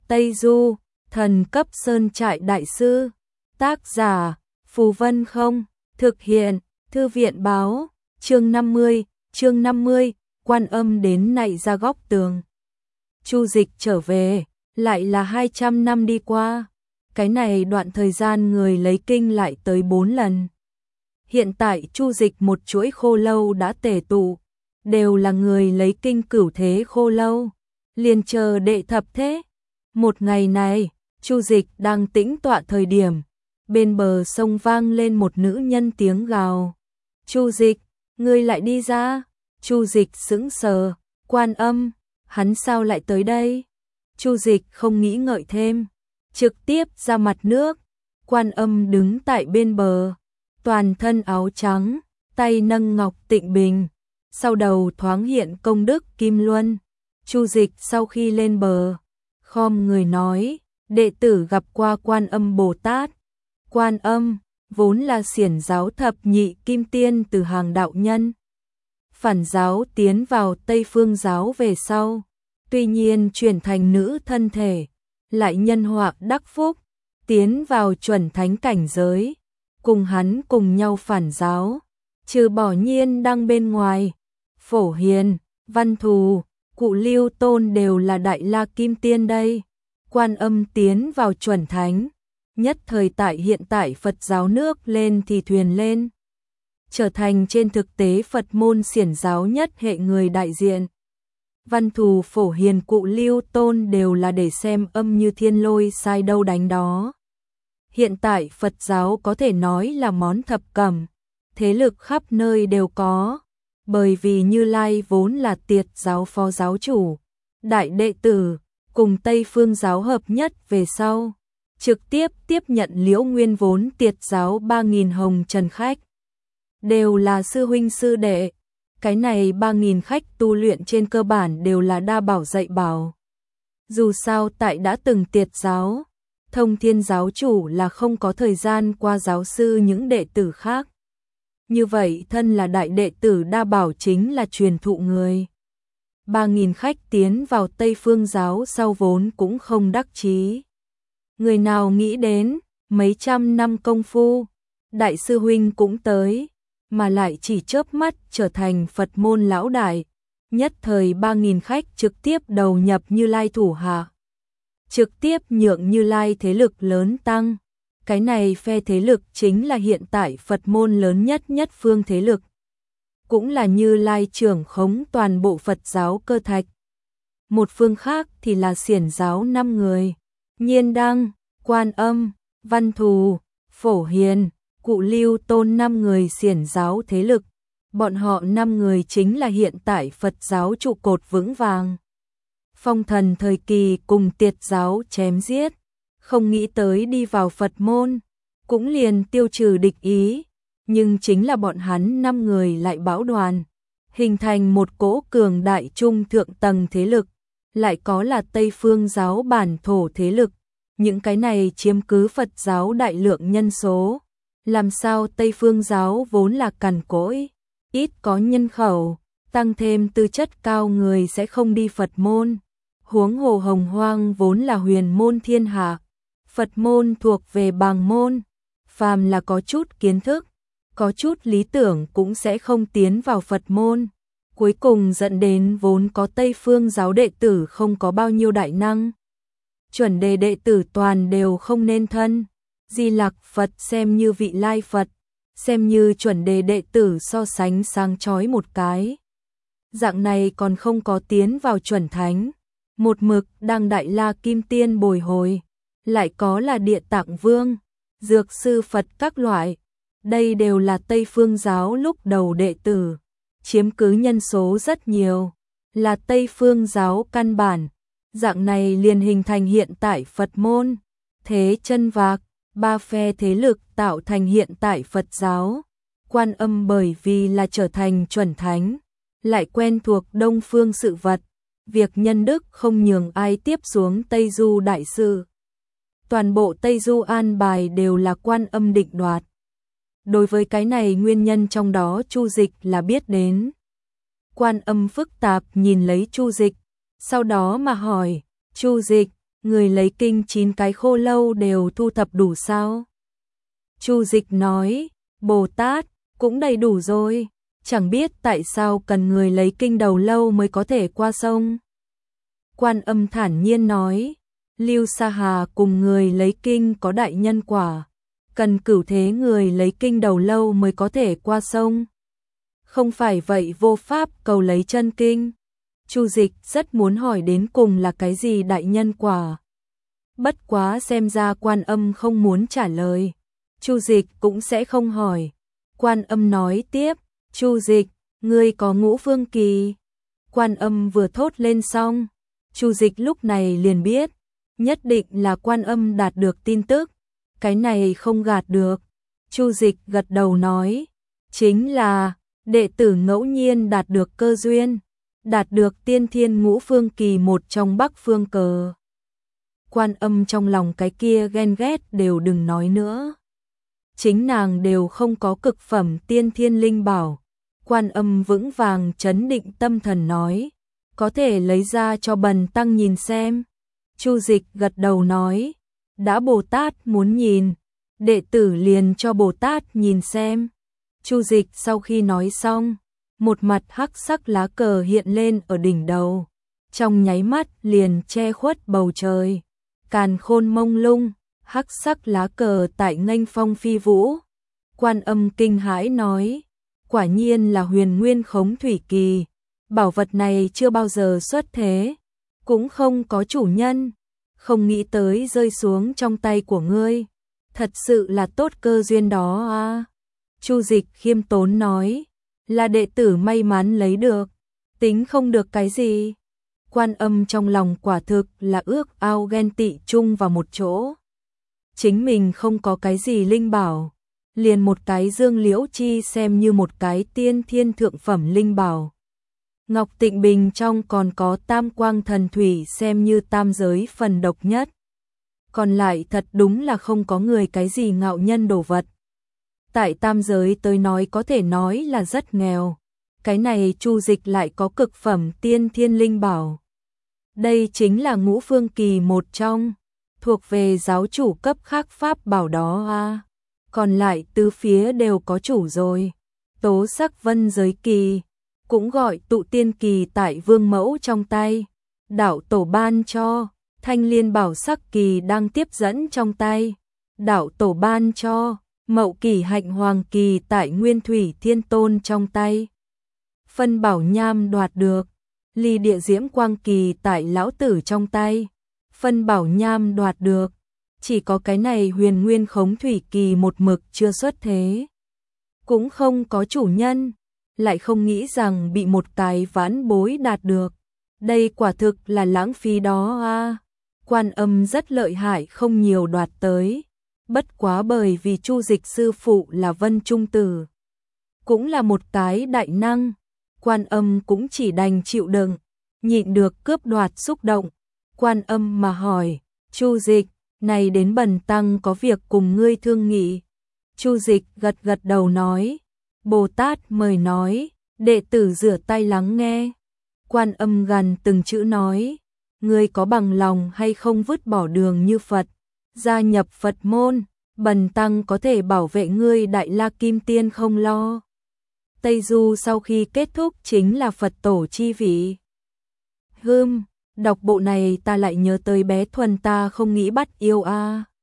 Tây Du, thần cấp sơn trại đại sư. Tác giả, Phù Vân Không. Thực hiện, Thư viện báo. Chương 50, Quan Âm đến nạy ra góc tường. Chu Dịch trở về, lại là 200 năm đi qua. Cái này đoạn thời gian người lấy kinh lại tới 4 lần. Hiện tại Chu Dịch một chuỗi khô lâu đã tề tụ, đều là người lấy kinh cửu thế khô lâu, liền chờ đệ thập thế. Một ngày này, Chu Dịch đang tĩnh tọa thời điểm, bên bờ sông vang lên một nữ nhân tiếng gào. Chu Dịch, ngươi lại đi ra. Chu Dịch sững sờ, Quan Âm, hắn sao lại tới đây? Chu Dịch không nghĩ ngợi thêm, trực tiếp ra mặt nước. Quan Âm đứng tại bên bờ, toàn thân áo trắng, tay nâng ngọc tịnh bình, sau đầu thoáng hiện công đức kim luân. Chu Dịch sau khi lên bờ, khom người nói, đệ tử gặp qua Quan Âm Bồ Tát. Quan Âm vốn là xiển giáo thập nhị kim tiên từ hàng đạo nhân, phản giáo tiến vào Tây Phương giáo về sau, tuy nhiên chuyển thành nữ thân thể, lại nhân họa đắc phúc, tiến vào chuẩn thánh cảnh giới, cùng hắn cùng nhau phản giáo, trừ bỏ Nhiên Đăng bên ngoài, Phổ Hiền, Văn Thù, Cụ Lưu Tôn đều là đại la kim tiên đây. Quan Âm tiến vào chuẩn thánh, nhất thời tại hiện tại Phật giáo nước lên thì thuyền lên, trở thành trên thực tế Phật môn xiển giáo nhất hệ người đại diện. Văn Thù, Phổ Hiền, Cụ Lưu Tôn đều là để xem âm như thiên lôi sai đâu đánh đó. Hiện tại Phật giáo có thể nói là món thập cẩm, thế lực khắp nơi đều có, bởi vì Như Lai vốn là Tiệt giáo phó giáo chủ, đại đệ tử, cùng Tây Phương giáo hợp nhất về sau, trực tiếp tiếp nhận Liễu Nguyên vốn Tiệt giáo 3.000 hồng trần khách, đều là sư huynh sư đệ. Cái này 3.000 khách tu luyện trên cơ bản đều là đa bảo dạy bảo. Dù sao tại đã từng Tiệt giáo, Thông Thiên giáo chủ là không có thời gian qua giáo sư những đệ tử khác. Như vậy thân là đại đệ tử đa bảo chính là truyền thụ người. 3.000 khách tiến vào Tây Phương giáo sau vốn cũng không đắc chí. Người nào nghĩ đến, mấy trăm năm công phu, đại sư huynh cũng tới, mà lại chỉ chớp mắt trở thành Phật môn lão đại. Nhất thời 3.000 khách trực tiếp đầu nhập Như Lai thủ hạ, trực tiếp nhượng Như Lai thế lực lớn tăng. Cái này phe thế lực chính là hiện tại Phật môn lớn nhất phương thế lực, cũng là Như Lai trưởng khống toàn bộ Phật giáo cơ thạch. Một phương khác thì là xiển giáo 5 người, Nhiên Đăng, Quan Âm, Văn Thù, Phổ Hiền, Cụ Lưu Tôn 5 người xiển giáo thế lực. Bọn họ 5 người chính là hiện tại Phật giáo trụ cột vững vàng. Phong Thần thời kỳ cùng Tiệt giáo chém giết, không nghĩ tới đi vào Phật môn, cũng liền tiêu trừ địch ý, nhưng chính là bọn hắn 5 người lại bão đoàn, hình thành một cỗ cường đại trung thượng tầng thế lực, lại có là Tây Phương giáo bản thổ thế lực, những cái này chiếm cứ Phật giáo đại lượng nhân số, làm sao Tây Phương giáo vốn là cằn cỗi, ít có nhân khẩu, tăng thêm tư chất cao người sẽ không đi Phật môn, huống hồ Hồng Hoang vốn là huyền môn thiên hạ. Phật môn thuộc về bàng môn, phàm là có chút kiến thức, có chút lý tưởng cũng sẽ không tiến vào Phật môn, cuối cùng dẫn đến vốn có Tây Phương giáo đệ tử không có bao nhiêu đại năng. Chuẩn đề đệ tử toàn đều không nên thân, Di Lặc Phật xem như vị lai Phật, xem như chuẩn đề đệ tử so sánh sáng chói một cái. Dạng này còn không có tiến vào chuẩn thánh, một mực đang đại la kim tiên bồi hồi. Lại có là Địa Tạng Vương, Dược Sư Phật các loại, đây đều là Tây Phương giáo lúc đầu đệ tử, chiếm cứ nhân số rất nhiều, là Tây Phương giáo căn bản, dạng này liền hình thành hiện tại Phật môn, thế chân vạc, 3 phe thế lực tạo thành hiện tại Phật giáo. Quan Âm bởi vì là trở thành chuẩn thánh, lại quen thuộc Đông Phương sự vật, việc nhân đức không nhường ai tiếp xuống Tây Du đại sự. Toàn bộ Tây Du an bài đều là Quan Âm định đoạt. Đối với cái này nguyên nhân trong đó Chu Dịch là biết đến. Quan Âm phức tạp nhìn lấy Chu Dịch, sau đó mà hỏi, Chu Dịch, người lấy kinh 9 cái khô lâu đều thu thập đủ sao? Chu Dịch nói, Bồ Tát, cũng đầy đủ rồi, chẳng biết tại sao cần người lấy kinh đầu lâu mới có thể qua sông. Quan Âm thản nhiên nói, Lưu Sa Hà cùng người lấy kinh có đại nhân quả, cần cửu thế người lấy kinh đầu lâu mới có thể qua sông. Không phải vậy vô pháp cầu lấy chân kinh. Chu Dịch rất muốn hỏi đến cùng là cái gì đại nhân quả. Bất quá xem ra Quan Âm không muốn trả lời. Chu Dịch cũng sẽ không hỏi. Quan Âm nói tiếp, Chu Dịch, ngươi có ngũ phương kỳ. Quan Âm vừa thốt lên xong, Chu Dịch lúc này liền biết, nhất định là Quan Âm đạt được tin tức. Cái này không gạt được. Chu Dịch gật đầu nói, chính là đệ tử ngẫu nhiên đạt được cơ duyên, đạt được tiên thiên ngũ phương kỳ một trong Bắc Phương Cờ. Quan Âm trong lòng cái kia ghen ghét đều đừng nói nữa. Chính nàng đều không có cực phẩm tiên thiên linh bảo. Quan Âm vững vàng trấn định tâm thần nói, có thể lấy ra cho bần tăng nhìn xem. Chu Dịch gật đầu nói, đã Bồ Tát muốn nhìn, đệ tử liền cho Bồ Tát nhìn xem. Chu Dịch sau khi nói xong, một mặt hắc sắc lá cờ hiện lên ở đỉnh đầu, trong nháy mắt liền che khuất bầu trời. Càn khôn mông lung, hắc sắc lá cờ tại nghênh phong phi vũ. Quan Âm kinh hãi nói, quả nhiên là huyền nguyên khống thủy kỳ, bảo vật này chưa bao giờ xuất thế, cũng không có chủ nhân, không nghĩ tới rơi xuống trong tay của ngươi, thật sự là tốt cơ duyên đó à. Chu Dịch khiêm tốn nói, là đệ tử may mắn lấy được, tính không được cái gì. Quan Âm trong lòng quả thực là ước ao ghen tị chung vào một chỗ. Chính mình không có cái gì linh bảo, liền một cái dương liễu chi xem như một cái tiên thiên thượng phẩm linh bảo. Ngọc Tịnh Bình trong còn có tam quang thần thủy xem như tam giới phần độc nhất. Còn lại thật đúng là không có người cái gì ngạo nhân đồ vật. Tại tam giới tới nói có thể nói là rất nghèo. Cái này Chu Dịch lại có cực phẩm tiên thiên linh bảo. Đây chính là ngũ phương kỳ một trong, thuộc về giáo chủ cấp khác pháp bảo đó à. Còn lại tứ phía đều có chủ rồi. Tố sắc vân giới kỳ, cũng gọi tụ tiên kỳ tại vương mẫu trong tay. Đạo tổ ban cho, thanh liên bảo sắc kỳ đang tiếp dẫn trong tay. Đạo tổ ban cho, mậu kỳ hạnh hoàng kỳ tại nguyên thủy thiên tôn trong tay. Phân bảo nham đoạt được, ly địa diễm quang kỳ tại lão tử trong tay. Phân bảo nham đoạt được, chỉ có cái này huyền nguyên khống thủy kỳ một mực chưa xuất thế. Cũng không có chủ nhân, lại không nghĩ rằng bị một cái vãn bối đạt được. Đây quả thực là lãng phí đó à. Quan Âm rất lợi hại không nhiều đoạt tới. Bất quá bởi vì Chu Dịch sư phụ là Vân Trung Tử, cũng là một cái đại năng. Quan Âm cũng chỉ đành chịu đựng, nhịn được cướp đoạt xúc động. Quan Âm mà hỏi, Chu Dịch, này đến bần tăng có việc cùng ngươi thương nghị. Chu Dịch gật gật đầu nói, Bồ Tát mời nói, đệ tử rửa tay lắng nghe. Quan Âm gần từng chữ nói, ngươi có bằng lòng hay không vứt bỏ đường như Phật, gia nhập Phật môn, bần tăng có thể bảo vệ ngươi Đại La Kim Tiên không lo. Tây Du sau khi kết thúc chính là Phật tổ chi vị. Đọc bộ này ta lại nhớ tới bé Thuần ta không nghĩ bắt yêu a.